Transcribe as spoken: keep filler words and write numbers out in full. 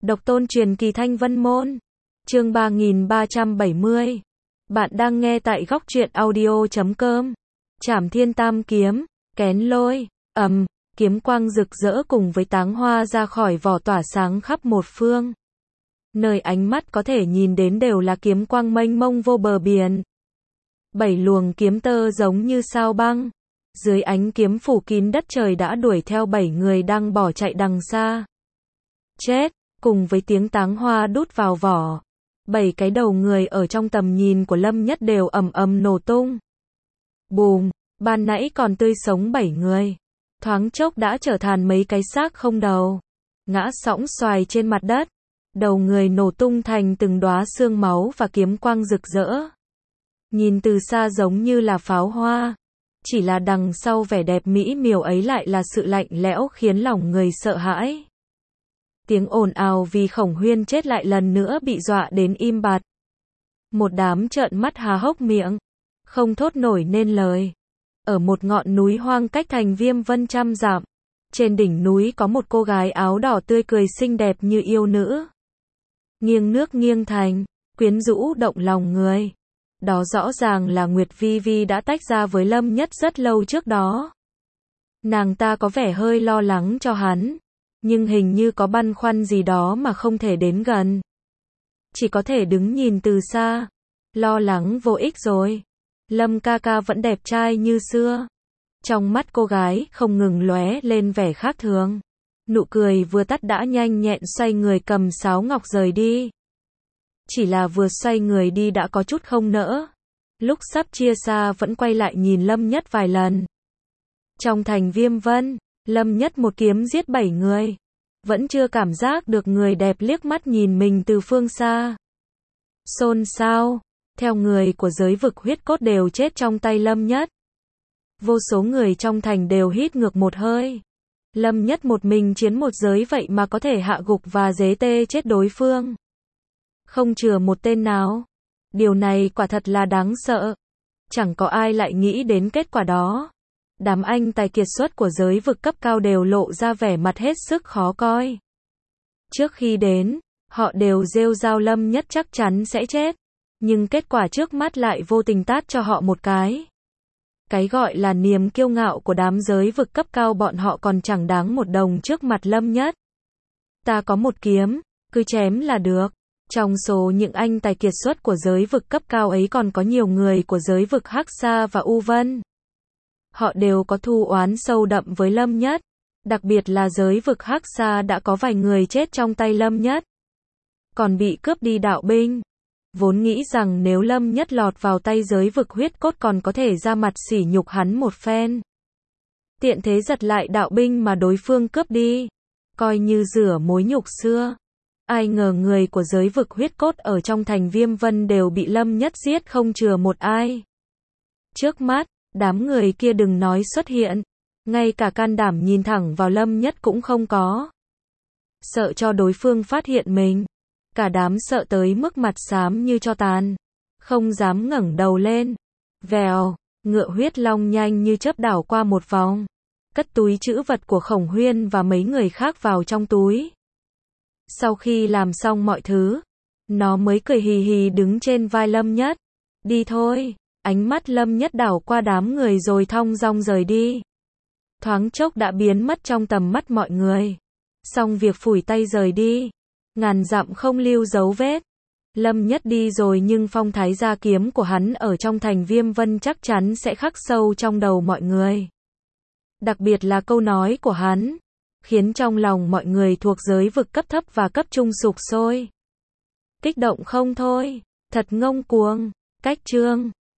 Độc tôn truyền kỳ Thanh Vân Môn. Chương ba nghìn ba trăm bảy mươi. Bạn đang nghe tại góc truyện audio chấm com. Trảm Thiên Tam kiếm, kén lôi, ầm, kiếm quang rực rỡ cùng với táng hoa ra khỏi vỏ tỏa sáng khắp một phương. Nơi ánh mắt có thể nhìn đến đều là kiếm quang mênh mông vô bờ biển. Bảy luồng kiếm tơ giống như sao băng. Dưới ánh kiếm phủ kín đất trời đã đuổi theo bảy người đang bỏ chạy đằng xa. Chết, cùng với tiếng táng hoa đút vào vỏ. Bảy cái đầu người ở trong tầm nhìn của Lâm Nhất đều ầm ầm nổ tung. Bùm, ban nãy còn tươi sống bảy người. Thoáng chốc đã trở thành mấy cái xác không đầu. Ngã sõng xoài trên mặt đất. Đầu người nổ tung thành từng đóa xương máu và kiếm quang rực rỡ. Nhìn từ xa giống như là pháo hoa. Chỉ là đằng sau vẻ đẹp mỹ miều ấy lại là sự lạnh lẽo khiến lòng người sợ hãi. Tiếng ồn ào vì Khổng Huyên chết lại lần nữa bị dọa đến im bặt. Một đám trợn mắt há hốc miệng, không thốt nổi nên lời. Ở một ngọn núi hoang cách thành Viêm Vân trăm dặm, trên đỉnh núi có một cô gái áo đỏ tươi cười xinh đẹp như yêu nữ. Nghiêng nước nghiêng thành, quyến rũ động lòng người. Đó rõ ràng là Nguyệt Vi Vi đã tách ra với Lâm Nhất rất lâu trước đó. Nàng ta có vẻ hơi lo lắng cho hắn, nhưng hình như có băn khoăn gì đó mà không thể đến gần. Chỉ có thể đứng nhìn từ xa. Lo lắng vô ích rồi. Lâm ca ca vẫn đẹp trai như xưa. Trong mắt cô gái không ngừng lóe lên vẻ khác thường. Nụ cười vừa tắt đã nhanh nhẹn xoay người cầm sáo ngọc rời đi. Chỉ là vừa xoay người đi đã có chút không nỡ. Lúc sắp chia xa vẫn quay lại nhìn Lâm Nhất vài lần. Trong thành Viêm Vân, Lâm Nhất một kiếm giết bảy người. Vẫn chưa cảm giác được người đẹp liếc mắt nhìn mình từ phương xa. Xôn xao, theo người của giới vực huyết cốt đều chết trong tay Lâm Nhất. Vô số người trong thành đều hít ngược một hơi. Lâm Nhất một mình chiến một giới vậy mà có thể hạ gục và dế tê chết đối phương. Không chừa một tên nào. Điều này quả thật là đáng sợ. Chẳng có ai lại nghĩ đến kết quả đó. Đám anh tài kiệt xuất của giới vực cấp cao đều lộ ra vẻ mặt hết sức khó coi. Trước khi đến, họ đều rêu rao Lâm Nhất chắc chắn sẽ chết. Nhưng kết quả trước mắt lại vô tình tát cho họ một cái. Cái gọi là niềm kiêu ngạo của đám giới vực cấp cao bọn họ còn chẳng đáng một đồng trước mặt Lâm Nhất. Ta có một kiếm, cứ chém là được. Trong số những anh tài kiệt xuất của giới vực cấp cao ấy còn có nhiều người của giới vực Hắc Sa và U Vân. Họ đều có thù oán sâu đậm với Lâm Nhất. Đặc biệt là giới vực Hắc Sa đã có vài người chết trong tay Lâm Nhất. Còn bị cướp đi đạo binh. Vốn nghĩ rằng nếu Lâm Nhất lọt vào tay giới vực huyết cốt còn có thể ra mặt sỉ nhục hắn một phen. Tiện thế giật lại đạo binh mà đối phương cướp đi. Coi như rửa mối nhục xưa. Ai ngờ người của giới vực huyết cốt ở trong thành Viêm Vân đều bị Lâm Nhất giết không chừa một ai. Trước mắt, đám người kia đừng nói xuất hiện. Ngay cả can đảm nhìn thẳng vào Lâm Nhất cũng không có. Sợ cho đối phương phát hiện mình. Cả đám sợ tới mức mặt xám như tro tàn. Không dám ngẩng đầu lên. Vèo, ngựa huyết long nhanh như chớp đảo qua một vòng. Cất túi trữ vật của Khổng Huyên và mấy người khác vào trong túi. Sau khi làm xong mọi thứ, nó mới cười hì hì đứng trên vai Lâm Nhất. Đi thôi. Ánh mắt Lâm Nhất đảo qua đám người rồi thong dong rời đi. Thoáng chốc đã biến mất trong tầm mắt mọi người. Xong việc phủi tay rời đi. Ngàn dặm không lưu dấu vết. Lâm Nhất đi rồi nhưng phong thái gia kiếm của hắn ở trong thành Viêm Vân chắc chắn sẽ khắc sâu trong đầu mọi người. Đặc biệt là câu nói của hắn, khiến trong lòng mọi người thuộc giới vực cấp thấp và cấp trung sục sôi. Kích động không thôi, thật ngông cuồng. Cách chương